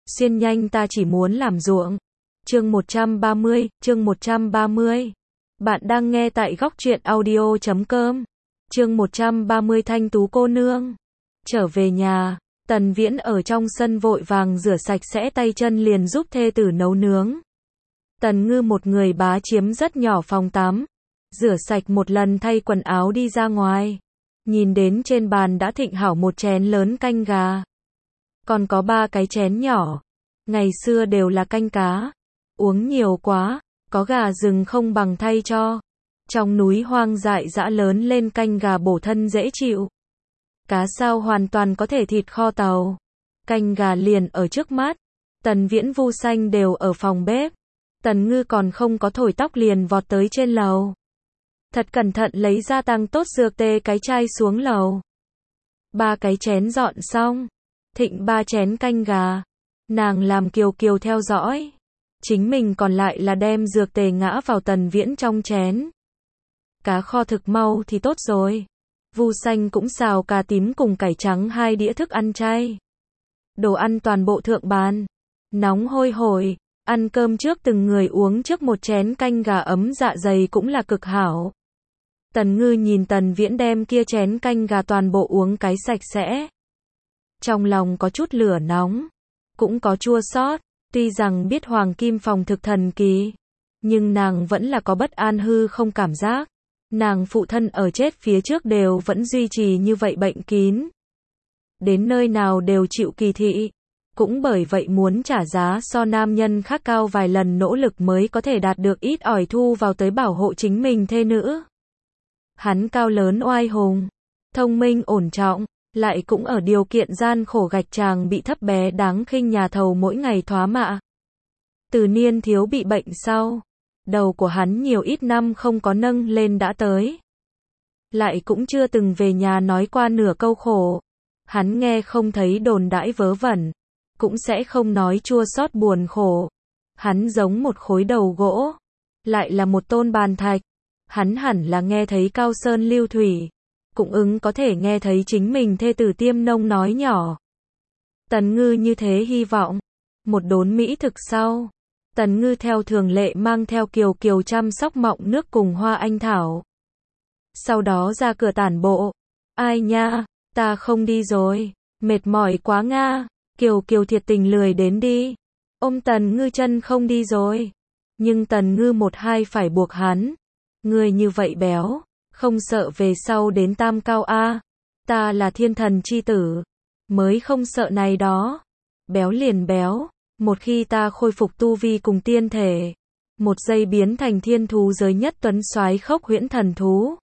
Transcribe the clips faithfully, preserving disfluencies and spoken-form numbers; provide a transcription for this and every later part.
Xuyên nhanh ta chỉ muốn làm ruộng. Chương một trăm ba mươi, chương một trăm ba mươi. Bạn đang nghe tại góc truyện audio chấm com. Chương một trăm ba mươi Thanh Tú cô nương. Trở về nhà, Tần Viễn ở trong sân vội vàng rửa sạch sẽ tay chân liền giúp thê tử nấu nướng. Tần Ngư một người bá chiếm rất nhỏ phòng tắm, rửa sạch một lần thay quần áo đi ra ngoài. Nhìn đến trên bàn đã thịnh hảo một chén lớn canh gà. Còn có ba cái chén nhỏ. Ngày xưa đều là canh cá. Uống nhiều quá, có gà rừng không bằng thay cho. Trong núi hoang dại dã lớn lên canh gà bổ thân dễ chịu. Cá sao hoàn toàn có thể thịt kho tàu. Canh gà liền ở trước mắt. Tần Viễn Vu Xanh đều ở phòng bếp. Tần Ngư còn không có thổi tóc liền vọt tới trên lầu. Thật cẩn thận lấy ra tăng tốt dược tê cái chai xuống lầu. Ba cái chén dọn xong. Thịnh ba chén canh gà. Nàng làm Kiều Kiều theo dõi. Chính mình còn lại là đem dược tề ngã vào Tần Viễn trong chén. Cá kho thực mau thì tốt rồi. Vu Xanh cũng xào cà tím cùng cải trắng hai đĩa thức ăn chay. Đồ ăn toàn bộ thượng bàn. Nóng hôi hổi. Ăn cơm trước từng người uống trước một chén canh gà ấm dạ dày cũng là cực hảo. Tần Ngư nhìn Tần Viễn đem kia chén canh gà toàn bộ uống cái sạch sẽ. Trong lòng có chút lửa nóng. Cũng có chua xót. Tuy rằng biết Hoàng Kim Phòng thực thần kỳ. Nhưng nàng vẫn là có bất an hư không cảm giác. Nàng phụ thân ở chết phía trước đều vẫn duy trì như vậy bệnh kín. Đến nơi nào đều chịu kỳ thị. Cũng bởi vậy muốn trả giá so nam nhân khác cao vài lần nỗ lực mới có thể đạt được ít ỏi thu vào tới bảo hộ chính mình thê nữ. Hắn cao lớn oai hùng, thông minh ổn trọng, lại cũng ở điều kiện gian khổ gạch chàng bị thấp bé đáng khinh nhà thầu mỗi ngày thoá mạ. Từ niên thiếu bị bệnh sau, đầu của hắn nhiều ít năm không có nâng lên đã tới. Lại cũng chưa từng về nhà nói qua nửa câu khổ. Hắn nghe không thấy đồn đãi vớ vẩn, cũng sẽ không nói chua xót buồn khổ. Hắn giống một khối đầu gỗ, lại là một tôn bàn thạch. Hắn hẳn là nghe thấy cao sơn lưu thủy, cũng ứng có thể nghe thấy chính mình thê tử tiêm nông nói nhỏ. Tần Ngư như thế hy vọng. Một đốn mỹ thực sau, Tần Ngư theo thường lệ mang theo Kiều Kiều chăm sóc mọng nước cùng hoa anh thảo. Sau đó ra cửa tản bộ. Ai nha, ta không đi rồi, mệt mỏi quá nga. Kiều Kiều thiệt tình lười đến đi. Ôm Tần Ngư chân không đi rồi. Nhưng Tần Ngư một hai phải buộc hắn. Người như vậy béo, không sợ về sau đến tam cao a? Ta là thiên thần chi tử, mới không sợ này đó. Béo liền béo, một khi ta khôi phục tu vi cùng tiên thể, một giây biến thành thiên thú giới nhất tuấn soái khốc huyễn thần thú.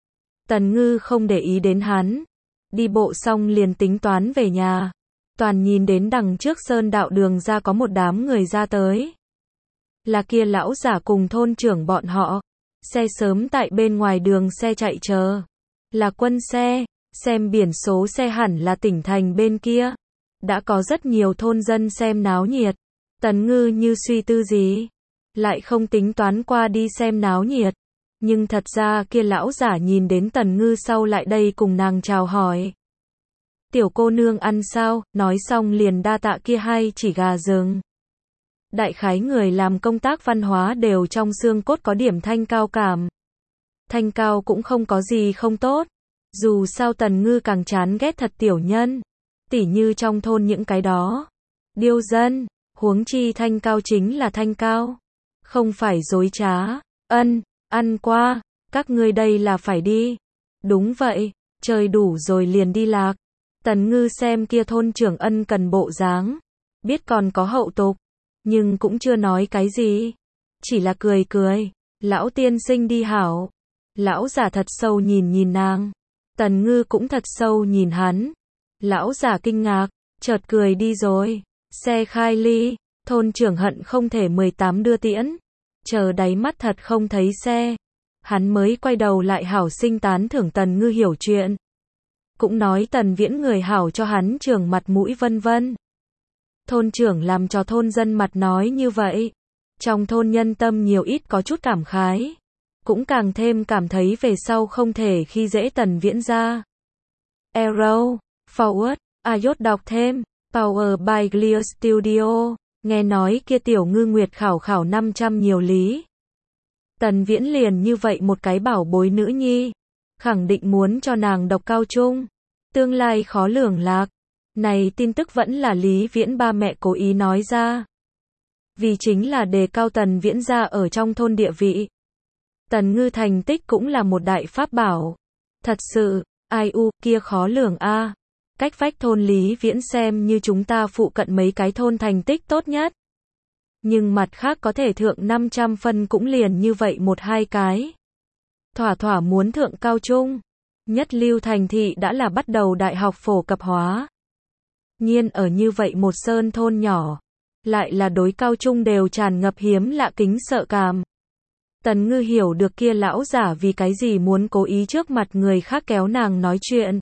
Tần Ngư không để ý đến hắn, đi bộ xong liền tính toán về nhà. Toàn nhìn đến đằng trước sơn đạo đường ra có một đám người ra tới. Là kia lão giả cùng thôn trưởng bọn họ. Xe sớm tại bên ngoài đường xe chạy chờ. Là quân xe, xem biển số xe hẳn là tỉnh thành bên kia. Đã có rất nhiều thôn dân xem náo nhiệt. Tần Ngư như suy tư gì, lại không tính toán qua đi xem náo nhiệt. Nhưng thật ra kia lão giả nhìn đến Tần Ngư sau lại đây cùng nàng chào hỏi. Tiểu cô nương ăn sao, nói xong liền đa tạ kia hai chỉ gà rừng. Đại khái người làm công tác văn hóa đều trong xương cốt có điểm thanh cao cảm. Thanh cao cũng không có gì không tốt. Dù sao Tần Ngư càng chán ghét thật tiểu nhân. Tỉ như trong thôn những cái đó. Điêu dân, huống chi thanh cao chính là thanh cao. Không phải dối trá. Ân, ăn qua, các ngươi đây là phải đi. Đúng vậy, chơi đủ rồi liền đi lạc. Tần Ngư xem kia thôn trưởng ân cần bộ dáng. Biết còn có hậu tục. Nhưng cũng chưa nói cái gì. Chỉ là cười cười. Lão tiên sinh đi hảo. Lão giả thật sâu nhìn nhìn nàng. Tần Ngư cũng thật sâu nhìn hắn. Lão giả kinh ngạc. Chợt cười đi rồi. Xe khai ly. Thôn trưởng hận không thể mười tám đưa tiễn. Chờ đáy mắt thật không thấy xe. Hắn mới quay đầu lại hảo sinh tán thưởng Tần Ngư hiểu chuyện. Cũng nói Tần Viễn người hảo cho hắn trường mặt mũi vân vân. Thôn trưởng làm cho thôn dân mặt nói như vậy. Trong thôn nhân tâm nhiều ít có chút cảm khái. Cũng càng thêm cảm thấy về sau không thể khi dễ Tần Viễn ra. Arrow, forward, Ayot đọc thêm. Power by Clear Studio. Nghe nói kia tiểu ngư nguyệt khảo khảo năm trăm nhiều lý. Tần Viễn liền như vậy một cái bảo bối nữ nhi. Khẳng định muốn cho nàng đọc cao trung. Tương lai khó lường lạc. Này tin tức vẫn là Lý Viễn ba mẹ cố ý nói ra. Vì chính là đề cao Tần Viễn gia ở trong thôn địa vị. Tần Ngư thành tích cũng là một đại pháp bảo. Thật sự, ai u, kia khó lường a. Cách vách thôn Lý Viễn xem như chúng ta phụ cận mấy cái thôn thành tích tốt nhất. Nhưng mặt khác có thể thượng năm trăm phân cũng liền như vậy một hai cái. Thỏa thỏa muốn thượng cao trung. Nhất lưu thành thị đã là bắt đầu đại học phổ cập hóa. Nhiên ở như vậy một sơn thôn nhỏ. Lại là đối cao trung đều tràn ngập hiếm lạ kính sợ cảm. Tần Ngư hiểu được kia lão giả vì cái gì muốn cố ý trước mặt người khác kéo nàng nói chuyện.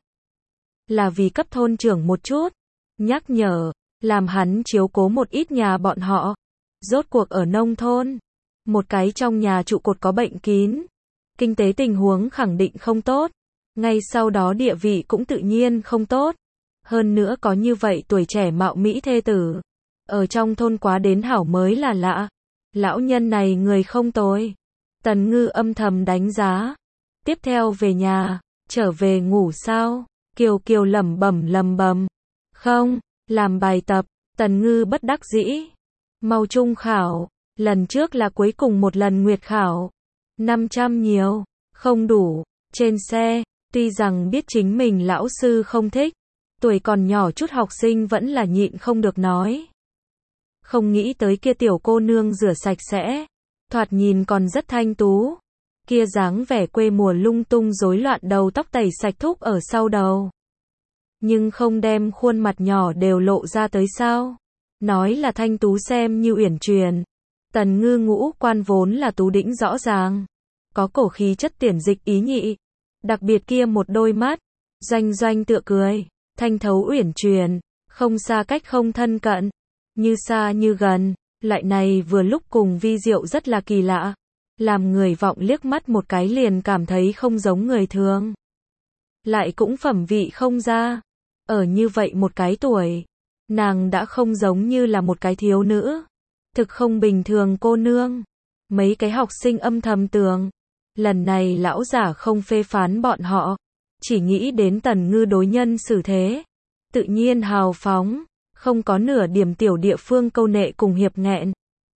Là vì cấp thôn trưởng một chút. Nhắc nhở. Làm hắn chiếu cố một ít nhà bọn họ. Rốt cuộc ở nông thôn. Một cái trong nhà trụ cột có bệnh kín. Kinh tế tình huống khẳng định không tốt. Ngay sau đó địa vị cũng tự nhiên không tốt. Hơn nữa có như vậy tuổi trẻ mạo mỹ thê tử. Ở trong thôn quá đến hảo mới là lạ. Lão nhân này người không tồi. Tần Ngư âm thầm đánh giá. Tiếp theo về nhà. Trở về ngủ sao? Kiều Kiều lẩm bẩm lẩm bẩm. Không, làm bài tập. Tần Ngư bất đắc dĩ. Mau trung khảo. Lần trước là cuối cùng một lần nguyệt khảo. năm trăm nhiều. Không đủ. Trên xe. Tuy rằng biết chính mình lão sư không thích. Tuổi còn nhỏ chút học sinh vẫn là nhịn không được nói. Không nghĩ tới kia tiểu cô nương rửa sạch sẽ. Thoạt nhìn còn rất thanh tú. Kia dáng vẻ quê mùa lung tung rối loạn đầu tóc tẩy sạch thúc ở sau đầu. Nhưng không đem khuôn mặt nhỏ đều lộ ra tới sao. Nói là thanh tú xem như uyển chuyển. Tần Ngư ngũ quan vốn là tú đĩnh rõ ràng. Có cổ khí chất tiền dịch ý nhị. Đặc biệt kia một đôi mắt. Doanh doanh tựa cười. Thanh thấu uyển chuyển. Không xa cách không thân cận. Như xa như gần. Lại này vừa lúc cùng vi diệu rất là kỳ lạ. Làm người vọng liếc mắt một cái liền cảm thấy không giống người thường. Lại cũng phẩm vị không ra. Ở như vậy một cái tuổi. Nàng đã không giống như là một cái thiếu nữ. Thực không bình thường cô nương. Mấy cái học sinh âm thầm tưởng. Lần này lão giả không phê phán bọn họ. Chỉ nghĩ đến Tần Ngư đối nhân xử thế. Tự nhiên hào phóng. Không có nửa điểm tiểu địa phương câu nệ cùng hiệp nghẹn.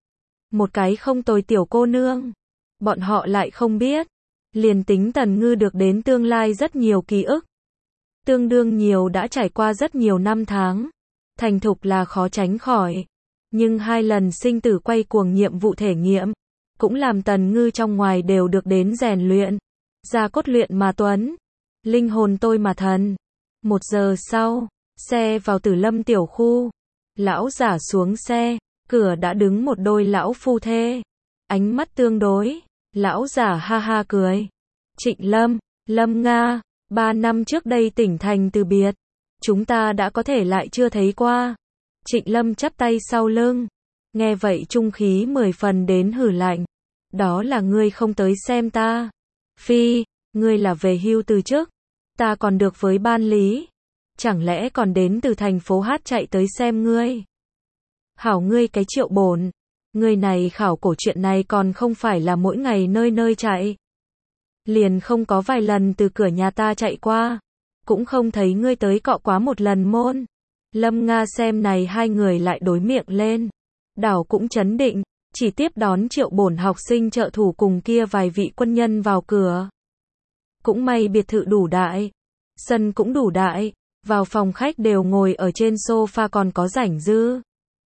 Một cái không tồi tiểu cô nương. Bọn họ lại không biết. Liền tính Tần Ngư được đến tương lai rất nhiều ký ức. Tương đương nhiều đã trải qua rất nhiều năm tháng. Thành thục là khó tránh khỏi. Nhưng hai lần sinh tử quay cuồng nhiệm vụ thể nghiệm. Cũng làm Tần Ngư trong ngoài đều được đến rèn luyện. Ra cốt luyện mà tuấn. Linh hồn tôi mà thần. Một giờ sau. Xe vào Tử Lâm tiểu khu. Lão giả xuống xe. Cửa đã đứng một đôi lão phu thê. Ánh mắt tương đối. Lão giả ha ha cười. Trịnh Lâm, Lâm Nga. Ba năm trước đây tỉnh thành từ biệt. Chúng ta đã có thể lại chưa thấy qua. Trịnh Lâm chắp tay sau lưng. Nghe vậy trung khí mười phần đến hử lạnh. Đó là ngươi không tới xem ta. Phi, ngươi là về hưu từ trước. Ta còn được với ban lý. Chẳng lẽ còn đến từ thành phố Hát chạy tới xem ngươi. Hảo ngươi cái Triệu Bổn. Ngươi này khảo cổ chuyện này còn không phải là mỗi ngày nơi nơi chạy. Liền không có vài lần từ cửa nhà ta chạy qua. Cũng không thấy ngươi tới cọ quá một lần môn. Lâm Nga xem này hai người lại đối miệng lên. Đảo cũng chấn định. Chỉ tiếp đón Triệu Bổn học sinh trợ thủ cùng kia vài vị quân nhân vào cửa. Cũng may biệt thự đủ đại. Sân cũng đủ đại. Vào phòng khách đều ngồi ở trên sofa còn có rảnh dư.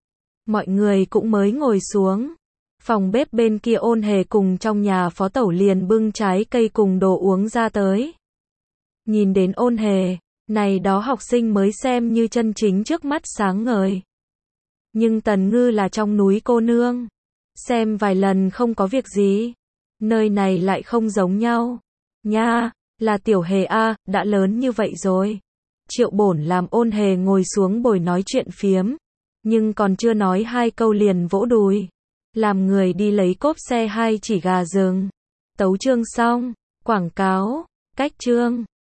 Mọi người cũng mới ngồi xuống. Phòng bếp bên kia Ôn Hề cùng trong nhà phó tẩu liền bưng trái cây cùng đồ uống ra tới. Nhìn đến Ôn Hề, này đó học sinh mới xem như chân chính trước mắt sáng ngời. Nhưng Tần Ngư là trong núi cô nương. Xem vài lần không có việc gì. Nơi này lại không giống nhau. Nha, là Tiểu Hề a, đã lớn như vậy rồi. Triệu Bổn làm Ôn Hề ngồi xuống bồi nói chuyện phiếm. Nhưng còn chưa nói hai câu liền vỗ đùi. Làm người đi lấy cốp xe hai chỉ gà rừng. Tấu chương xong. Quảng cáo. Cách chương.